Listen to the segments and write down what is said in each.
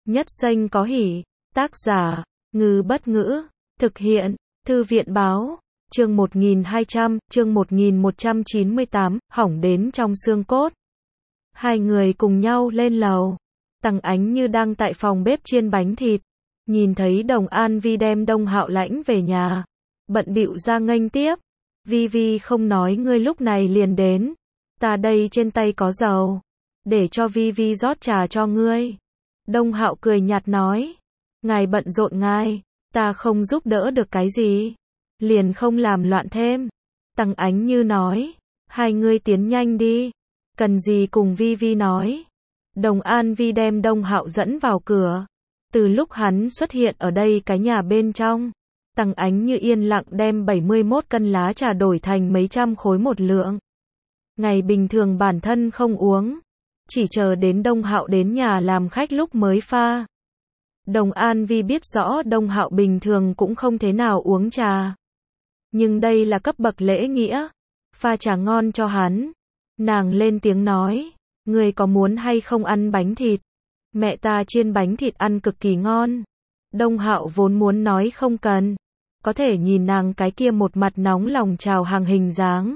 Nhất Xanh có hỉ. Tác giả, Ngư Bất Ngữ. Thực hiện, Thư viện Báo. Chương 1200, chương 1198, hỏng đến trong xương cốt. Hai người cùng nhau lên lầu. Tằng Ánh Như đang tại phòng bếp chiên bánh thịt. Nhìn thấy Đồng An Vi đem Đông Hạo lãnh về nhà. Bận bịu ra nghênh tiếp. Vi Vi không nói ngươi lúc này liền đến. Ta đây trên tay có dầu. Để cho Vi Vi rót trà cho ngươi. Đông Hạo cười nhạt nói. Ngài bận rộn ngài. Ta không giúp đỡ được cái gì. Liền không làm loạn thêm. Tằng Ánh Như nói. Hai ngươi tiến nhanh đi. Cần gì cùng Vi Vi nói. Đồng An Vi đem Đông Hạo dẫn vào cửa. Từ lúc hắn xuất hiện ở đây cái nhà bên trong. Tằng Ánh Như yên lặng đem 71 cân lá trà đổi thành mấy trăm khối một lượng. Ngày bình thường bản thân không uống. Chỉ chờ đến Đông Hạo đến nhà làm khách lúc mới pha. Đồng An Vi biết rõ Đông Hạo bình thường cũng không thế nào uống trà. Nhưng đây là cấp bậc lễ nghĩa. Pha trà ngon cho hắn. Nàng lên tiếng nói. Người có muốn hay không ăn bánh thịt? Mẹ ta chiên bánh thịt ăn cực kỳ ngon. Đông Hạo vốn muốn nói không cần. Có thể nhìn nàng cái kia một mặt nóng lòng chào hàng hình dáng.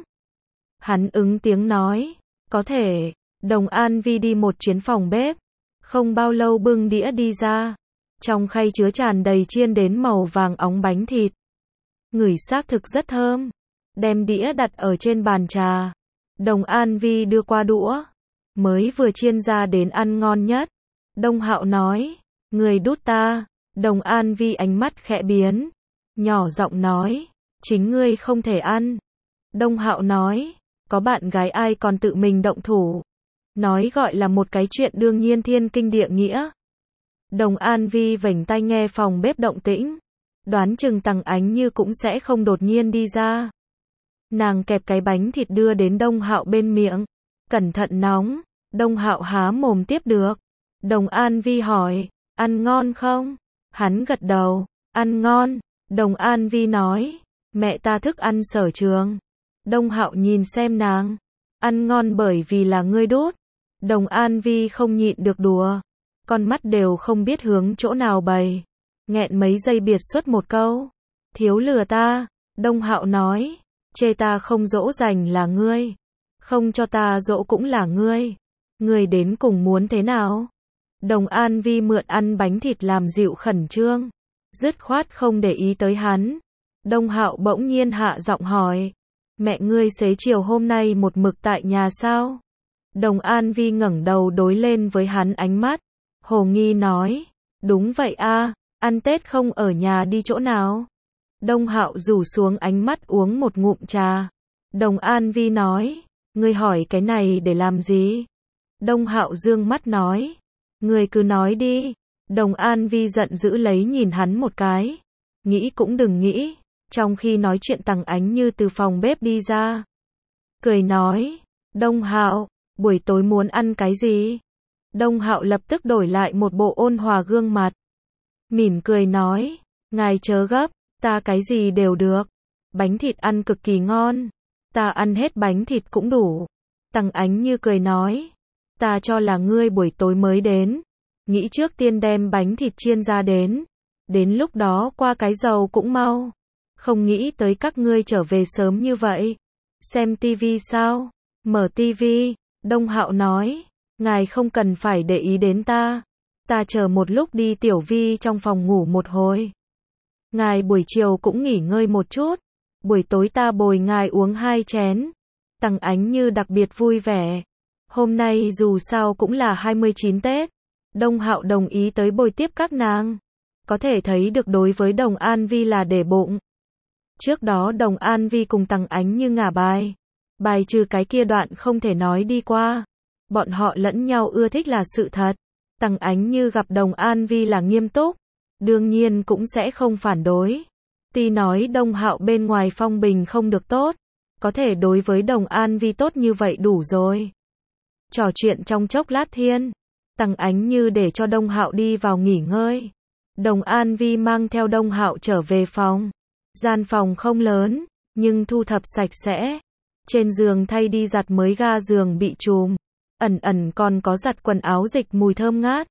Hắn ứng tiếng nói. Có thể. Đồng An Vi đi một chuyến phòng bếp. Không bao lâu bưng đĩa đi ra. Trong khay chứa tràn đầy chiên đến màu vàng óng bánh thịt. Ngửi xác thực rất thơm. Đem đĩa đặt ở trên bàn trà. Đồng An Vi đưa qua đũa. Mới vừa chiên ra đến ăn ngon nhất. Đông Hạo nói. Người đút ta. Đồng An Vi ánh mắt khẽ biến. Nhỏ giọng nói. Chính ngươi không thể ăn. Đông Hạo nói. Có bạn gái ai còn tự mình động thủ. Nói gọi là một cái chuyện đương nhiên thiên kinh địa nghĩa. Đồng An Vi vểnh tai nghe phòng bếp động tĩnh. Đoán chừng Tằng Ánh Như cũng sẽ không đột nhiên đi ra. Nàng kẹp cái bánh thịt đưa đến Đông Hạo bên miệng. Cẩn thận nóng. Đông Hạo há mồm tiếp được. Đồng An Vi hỏi. Ăn ngon không? Hắn gật đầu. Ăn ngon. Đồng An Vi nói. Mẹ ta thức ăn sở trường. Đông Hạo nhìn xem nàng. Ăn ngon bởi vì là ngươi đút. Đồng An Vi không nhịn được đùa. Con mắt đều không biết hướng chỗ nào bày. Nghẹn mấy giây biệt xuất một câu. Thiếu lừa ta. Đông Hạo nói. Chê ta không dỗ dành là ngươi. Không cho ta dỗ cũng là ngươi. Ngươi đến cùng muốn thế nào? Đồng An Vi mượn ăn bánh thịt làm dịu khẩn trương. Dứt khoát không để ý tới hắn. Đông Hạo bỗng nhiên hạ giọng hỏi. Mẹ ngươi xế chiều hôm nay một mực tại nhà sao? Đồng An Vi ngẩng đầu đối lên với hắn ánh mắt. Hồ nghi nói. Đúng vậy a, ăn Tết không ở nhà đi chỗ nào? Đông Hạo rủ xuống ánh mắt uống một ngụm trà. Đồng An Vi nói. Ngươi hỏi cái này để làm gì? Đông Hạo dương mắt nói. Ngươi cứ nói đi. Đồng An Vi giận dữ lấy nhìn hắn một cái. Nghĩ cũng đừng nghĩ. Trong khi nói chuyện Tằng Ánh Như từ phòng bếp đi ra. Cười nói. Đông Hạo, buổi tối muốn ăn cái gì? Đông Hạo lập tức đổi lại một bộ ôn hòa gương mặt. Mỉm cười nói. Ngài chớ gấp, ta cái gì đều được. Bánh thịt ăn cực kỳ ngon. Ta ăn hết bánh thịt cũng đủ. Tằng Ánh Như cười nói. Ta cho là ngươi buổi tối mới đến. Nghĩ trước tiên đem bánh thịt chiên ra đến. Đến lúc đó qua cái dầu cũng mau. Không nghĩ tới các ngươi trở về sớm như vậy. Xem tivi sao? Mở tivi. Đông Hạo nói. Ngài không cần phải để ý đến ta. Ta chờ một lúc đi Tiểu Vi trong phòng ngủ một hồi. Ngài buổi chiều cũng nghỉ ngơi một chút. Buổi tối ta bồi ngài uống 2 chén. Tằng Ánh Như đặc biệt vui vẻ. Hôm nay dù sao cũng là 29 Tết. Đông Hạo đồng ý tới bồi tiếp các nàng. Có thể thấy được đối với Đồng An Vi là để bụng. Trước đó Đồng An Vi cùng Tằng Ánh Như ngả bài. Bài trừ cái kia đoạn không thể nói đi qua. Bọn họ lẫn nhau ưa thích là sự thật. Tằng Ánh Như gặp Đồng An Vi là nghiêm túc. Đương nhiên cũng sẽ không phản đối. Tuy nói Đông Hạo bên ngoài phong bình không được tốt. Có thể đối với Đồng An Vi tốt như vậy đủ rồi. Trò chuyện trong chốc lát thiên. Tằng Ánh Như để cho Đông Hạo đi vào nghỉ ngơi. Đồng An Vi mang theo Đông Hạo trở về phòng. Gian phòng không lớn, nhưng thu thập sạch sẽ. Trên giường thay đi giặt mới ga giường bị trùm. Ẩn ẩn còn có giặt quần áo dịch mùi thơm ngát.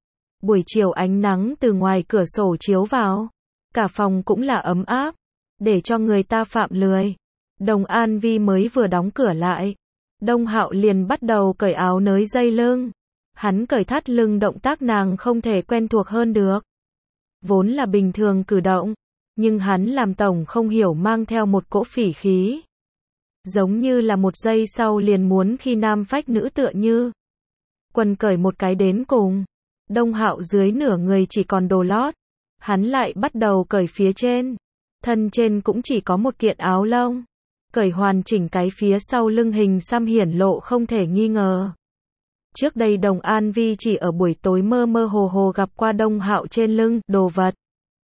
Buổi chiều ánh nắng từ ngoài cửa sổ chiếu vào. Cả phòng cũng là ấm áp. Để cho người ta phạm lười. Đồng An Vi mới vừa đóng cửa lại. Đông Hạo liền bắt đầu cởi áo nới dây lưng. Hắn cởi thắt lưng, động tác nàng không thể quen thuộc hơn được. Vốn là bình thường cử động. Nhưng hắn làm tổng không hiểu mang theo một cỗ phỉ khí. Giống như là một giây sau liền muốn khi nam phách nữ tựa như. Quần cởi một cái đến cùng. Đông Hạo dưới nửa người chỉ còn đồ lót. Hắn lại bắt đầu cởi phía trên. Thân trên cũng chỉ có một kiện áo lông. Cởi hoàn chỉnh cái phía sau lưng hình xăm hiển lộ không thể nghi ngờ. Trước đây Đồng An Vi chỉ ở buổi tối mơ mơ hồ hồ gặp qua Đông Hạo trên lưng đồ vật.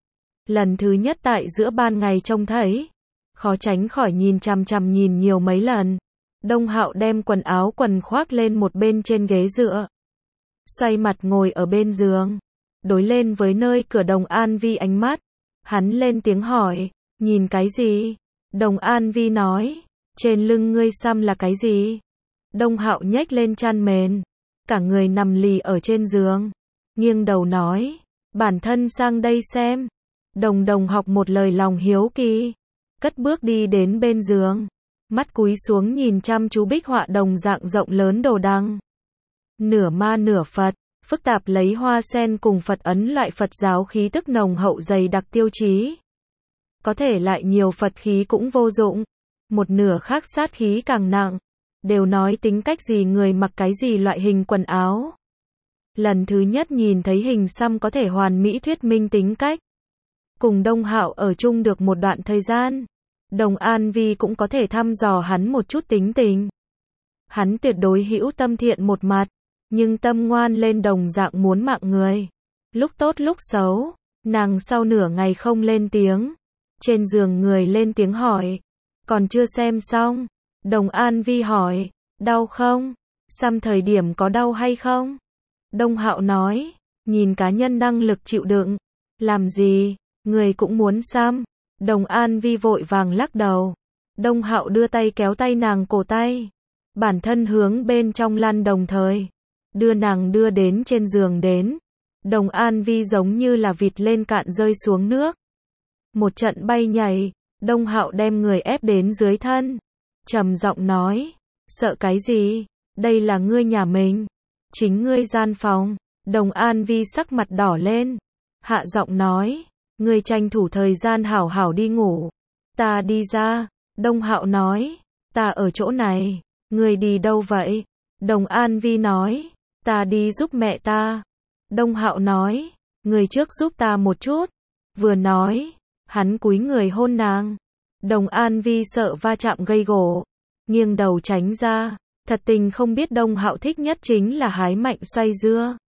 Lần thứ nhất tại giữa ban ngày trông thấy, khó tránh khỏi nhìn chằm chằm nhìn nhiều mấy lần. Đông Hạo đem quần áo quần khoác lên một bên trên ghế dựa. Xoay mặt ngồi ở bên giường. Đối lên với nơi cửa Đồng An Vi ánh mắt. Hắn lên tiếng hỏi, nhìn cái gì? Đồng An Vi nói, trên lưng ngươi xăm là cái gì? Đông Hạo nhếch lên chăn mền. Cả người nằm lì ở trên giường. Nghiêng đầu nói, bản thân sang đây xem. Đồng học một lời lòng hiếu kỳ. Cất bước đi đến bên giường. Mắt cúi xuống nhìn chăm chú bích họa đồng dạng rộng lớn đồ đăng. Nửa ma nửa Phật, phức tạp lấy hoa sen cùng Phật ấn loại Phật giáo khí tức nồng hậu dày đặc tiêu chí. Có thể lại nhiều Phật khí cũng vô dụng. Một nửa khác sát khí càng nặng. Đều nói tính cách gì người mặc cái gì loại hình quần áo. Lần thứ nhất nhìn thấy hình xăm có thể hoàn mỹ thuyết minh tính cách. Cùng Đông Hạo ở chung được một đoạn thời gian. Đồng An Vi cũng có thể thăm dò hắn một chút tính tình. Hắn tuyệt đối hữu tâm thiện một mặt. Nhưng tâm ngoan lên đồng dạng muốn mạng người. Lúc tốt lúc xấu. Nàng sau nửa ngày không lên tiếng. Trên giường người lên tiếng hỏi. Còn chưa xem xong. Đồng An Vi hỏi. Đau không? Xăm thời điểm có đau hay không? Đông Hạo nói. Nhìn cá nhân năng lực chịu đựng. Làm gì? Người cũng muốn xăm. Đồng An Vi vội vàng lắc đầu. Đông Hạo đưa tay kéo tay nàng cổ tay. Bản thân hướng bên trong lăn đồng thời. Đưa nàng đưa đến trên giường đến. Đồng An Vi giống như là vịt lên cạn rơi xuống nước. Một trận bay nhảy. Đông Hạo đem người ép đến dưới thân. Trầm giọng nói. Sợ cái gì? Đây là ngươi nhà mình. Chính ngươi gian phòng. Đồng An Vi sắc mặt đỏ lên. Hạ giọng nói. Ngươi tranh thủ thời gian hảo hảo đi ngủ. Ta đi ra. Đông Hạo nói. Ta ở chỗ này. Ngươi đi đâu vậy? Đồng An Vi nói. Ta đi giúp mẹ ta. Đông Hạo nói. Ngươi trước giúp ta một chút. Vừa nói. Hắn cúi người hôn nàng. Đồng An Vi sợ va chạm gây gổ. Nghiêng đầu tránh ra. Thật tình không biết Đông Hạo thích nhất chính là hái mạnh xoay dưa.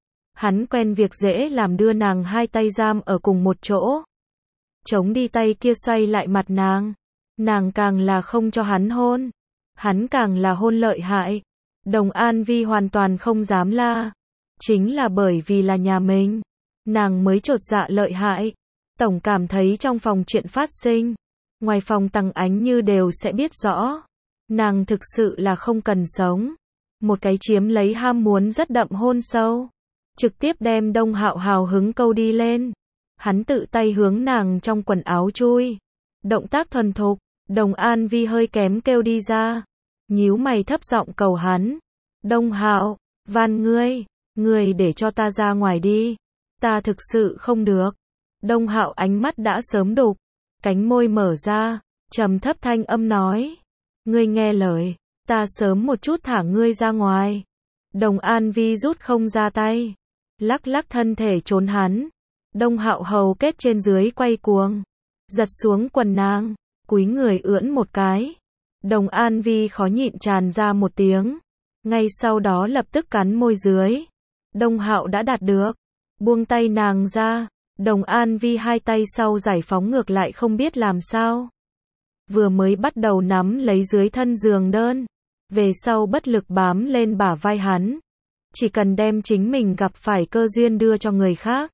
Hắn quen việc dễ làm đưa nàng hai tay giam ở cùng một chỗ. Chống đi tay kia xoay lại mặt nàng. Nàng càng là không cho hắn hôn. Hắn càng là hôn lợi hại. Đồng An Vi hoàn toàn không dám la. Chính là bởi vì là nhà mình. Nàng mới chột dạ lợi hại. Tổng cảm thấy trong phòng chuyện phát sinh. Ngoài phòng Tăng Ánh Như đều sẽ biết rõ. Nàng thực sự là không cần sống. Một cái chiếm lấy ham muốn rất đậm hôn sâu. Trực tiếp đem Đông Hạo hào hứng câu đi lên. Hắn tự tay hướng nàng trong quần áo chui. Động tác thuần thục. Đồng An Vi hơi kém kêu đi ra. Nhíu mày thấp giọng cầu hắn. Đông Hạo, van ngươi để cho ta ra ngoài đi. Ta thực sự không được. Đông Hạo ánh mắt đã sớm đục. Cánh môi mở ra. Trầm thấp thanh âm nói. Ngươi nghe lời. Ta sớm một chút thả ngươi ra ngoài. Đồng An Vi rút không ra tay. Lắc lắc thân thể trốn hắn. Đông Hạo hầu kết trên dưới quay cuồng. Giật xuống quần nàng. Cúi người ưỡn một cái. Đồng An Vi khó nhịn tràn ra một tiếng. Ngay sau đó lập tức cắn môi dưới. Đông Hạo đã đạt được. Buông tay nàng ra. Đồng An Vi hai tay sau giải phóng ngược lại không biết làm sao. Vừa mới bắt đầu nắm lấy dưới thân giường đơn. Về sau bất lực bám lên bả vai hắn. Chỉ cần đem chính mình gặp phải cơ duyên đưa cho người khác.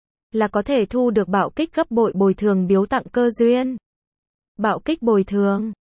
Là có thể thu được bạo kích gấp bội bồi thường biếu tặng cơ duyên. Bạo kích bồi thường.